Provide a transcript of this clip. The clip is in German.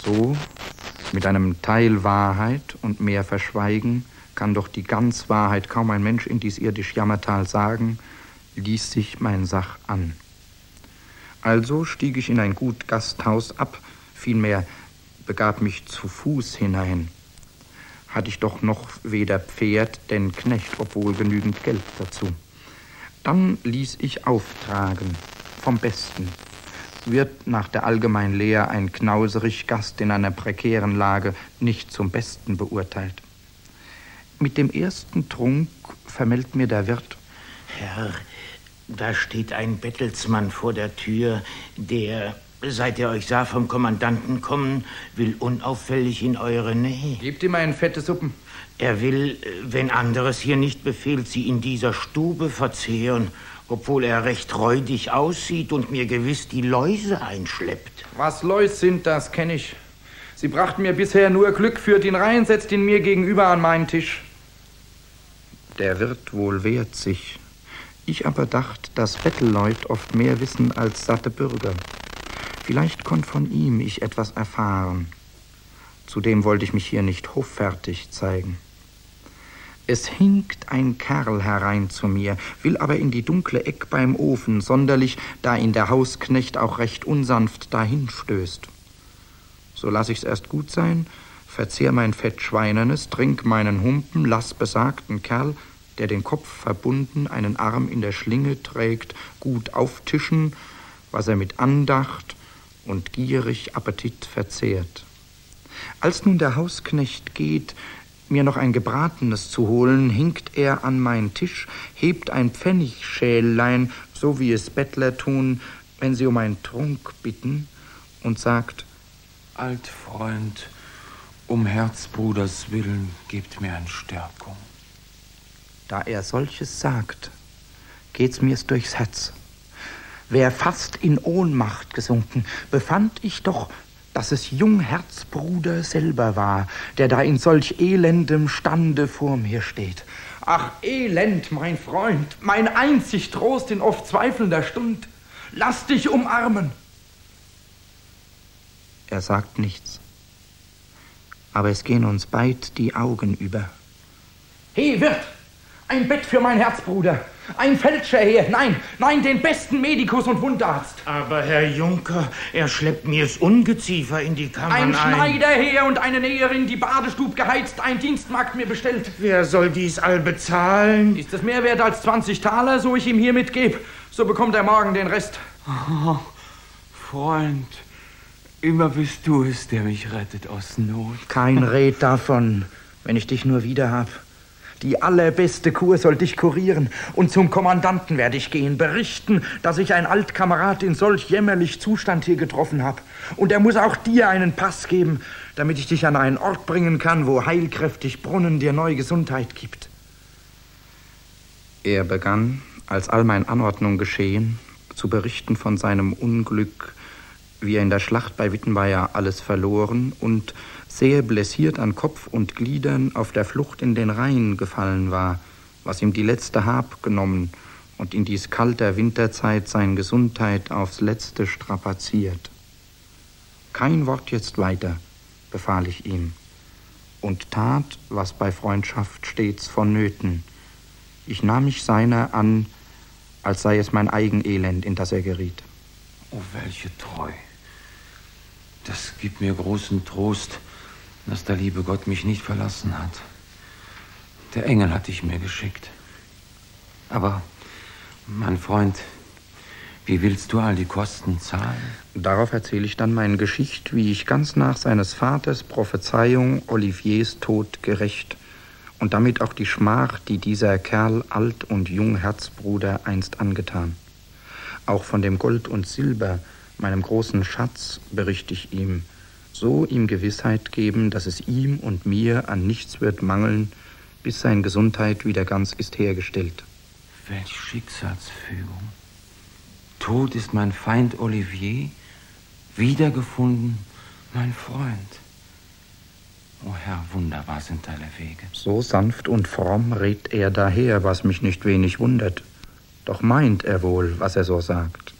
So, mit einem Teil Wahrheit und mehr Verschweigen, kann doch die ganz Wahrheit kaum ein Mensch in dies irdisch Jammertal sagen, ließ sich mein Sach an. Also stieg ich in ein gut Gasthaus ab, vielmehr begab mich zu Fuß hinein. Hatte ich doch noch weder Pferd denn Knecht, obwohl genügend Geld dazu. Dann ließ ich auftragen, vom Besten. Wird nach der allgemeinen Lehr ein knauserig Gast in einer prekären Lage nicht zum Besten beurteilt. Mit dem ersten Trunk vermeldet mir der Wirt: Herr, da steht ein Bettelsmann vor der Tür, der, seit er euch sah vom Kommandanten kommen, will unauffällig in eure Nähe. Gebt ihm einen fette Suppen. Er will, wenn anderes hier nicht befehlt, sie in dieser Stube verzehren, obwohl er recht räudig aussieht und mir gewiss die Läuse einschleppt. Was Läuse sind, das kenn ich. Sie brachten mir bisher nur Glück, führt ihn rein, setzt ihn mir gegenüber an meinen Tisch. Der Wirt wohl wehrt sich. Ich aber dacht, dass Bettelleut oft mehr wissen als satte Bürger. Vielleicht konnt von ihm ich etwas erfahren. Zudem wollte ich mich hier nicht hoffärtig zeigen. Es hinkt ein Kerl herein zu mir, will aber in die dunkle Eck beim Ofen, sonderlich, da ihn der Hausknecht auch recht unsanft dahin stößt. So lass ich's erst gut sein, verzehr mein Fett Schweinernes, trink meinen Humpen, lass besagten Kerl, der den Kopf verbunden, einen Arm in der Schlinge trägt, gut auftischen, was er mit Andacht und gierig Appetit verzehrt. Als nun der Hausknecht geht, mir noch ein Gebratenes zu holen, hinkt er an meinen Tisch, hebt ein Pfennigschällein, so wie es Bettler tun, wenn sie um einen Trunk bitten, und sagt: Altfreund, um Herzbruders Willen, gebt mir eine Stärkung. Da er solches sagt, geht's mir's durchs Herz. Wär fast in Ohnmacht gesunken, befand ich doch, dass es jung Herzbruder selber war, der da in solch elendem Stande vor mir steht. Ach, Elend, mein Freund, mein einzig Trost in oft zweifelnder Stund. Lass dich umarmen. Er sagt nichts, aber es gehen uns beid die Augen über. He, Wirt, ein Bett für mein Herzbruder. Ein Feldscher her. Nein, den besten Medikus und Wundarzt. Aber, Herr Junker, er schleppt mir's Ungeziefer in die Kammern ein. Schneider her und eine Näherin, die Badestub geheizt, ein Dienstmagd mir bestellt. Wer soll dies all bezahlen? Ist es mehr wert als 20 Taler, so ich ihm hier mitgeb? So bekommt er morgen den Rest. Oh, Freund, immer bist du es, der mich rettet aus Not. Kein Red davon, wenn ich dich nur wieder hab. Die allerbeste Kur soll dich kurieren, und zum Kommandanten werde ich gehen, berichten, dass ich ein Altkamerad in solch jämmerlich Zustand hier getroffen hab. Und er muss auch dir einen Pass geben, damit ich dich an einen Ort bringen kann, wo heilkräftig Brunnen dir neue Gesundheit gibt. Er begann, als all mein Anordnung geschehen, zu berichten von seinem Unglück, wie er in der Schlacht bei Wittenweier alles verloren und sehr blessiert an Kopf und Gliedern auf der Flucht in den Rhein gefallen war, was ihm die letzte Hab genommen und in dies kalter Winterzeit sein Gesundheit aufs Letzte strapaziert. Kein Wort jetzt weiter, befahl ich ihm, und tat, was bei Freundschaft stets vonnöten. Ich nahm mich seiner an, als sei es mein eigen Elend, in das er geriet. Oh, welche Treu! Das gibt mir großen Trost, dass der liebe Gott mich nicht verlassen hat. Der Engel hat dich mir geschickt. Aber, mein Freund, wie willst du all die Kosten zahlen? Darauf erzähle ich dann meine Geschichte, wie ich ganz nach seines Vaters Prophezeiung Oliviers Tod gerecht und damit auch die Schmach, die dieser Kerl alt und jung Herzbruder einst angetan. Auch von dem Gold und Silber, meinem großen Schatz, berichte ich ihm, so ihm Gewissheit geben, dass es ihm und mir an nichts wird mangeln, bis seine Gesundheit wieder ganz ist hergestellt. Welch Schicksalsfügung! Tot ist mein Feind Olivier, wiedergefunden mein Freund. O Herr, wunderbar sind deine Wege. So sanft und fromm redet er daher, was mich nicht wenig wundert. Doch meint er wohl, was er so sagt.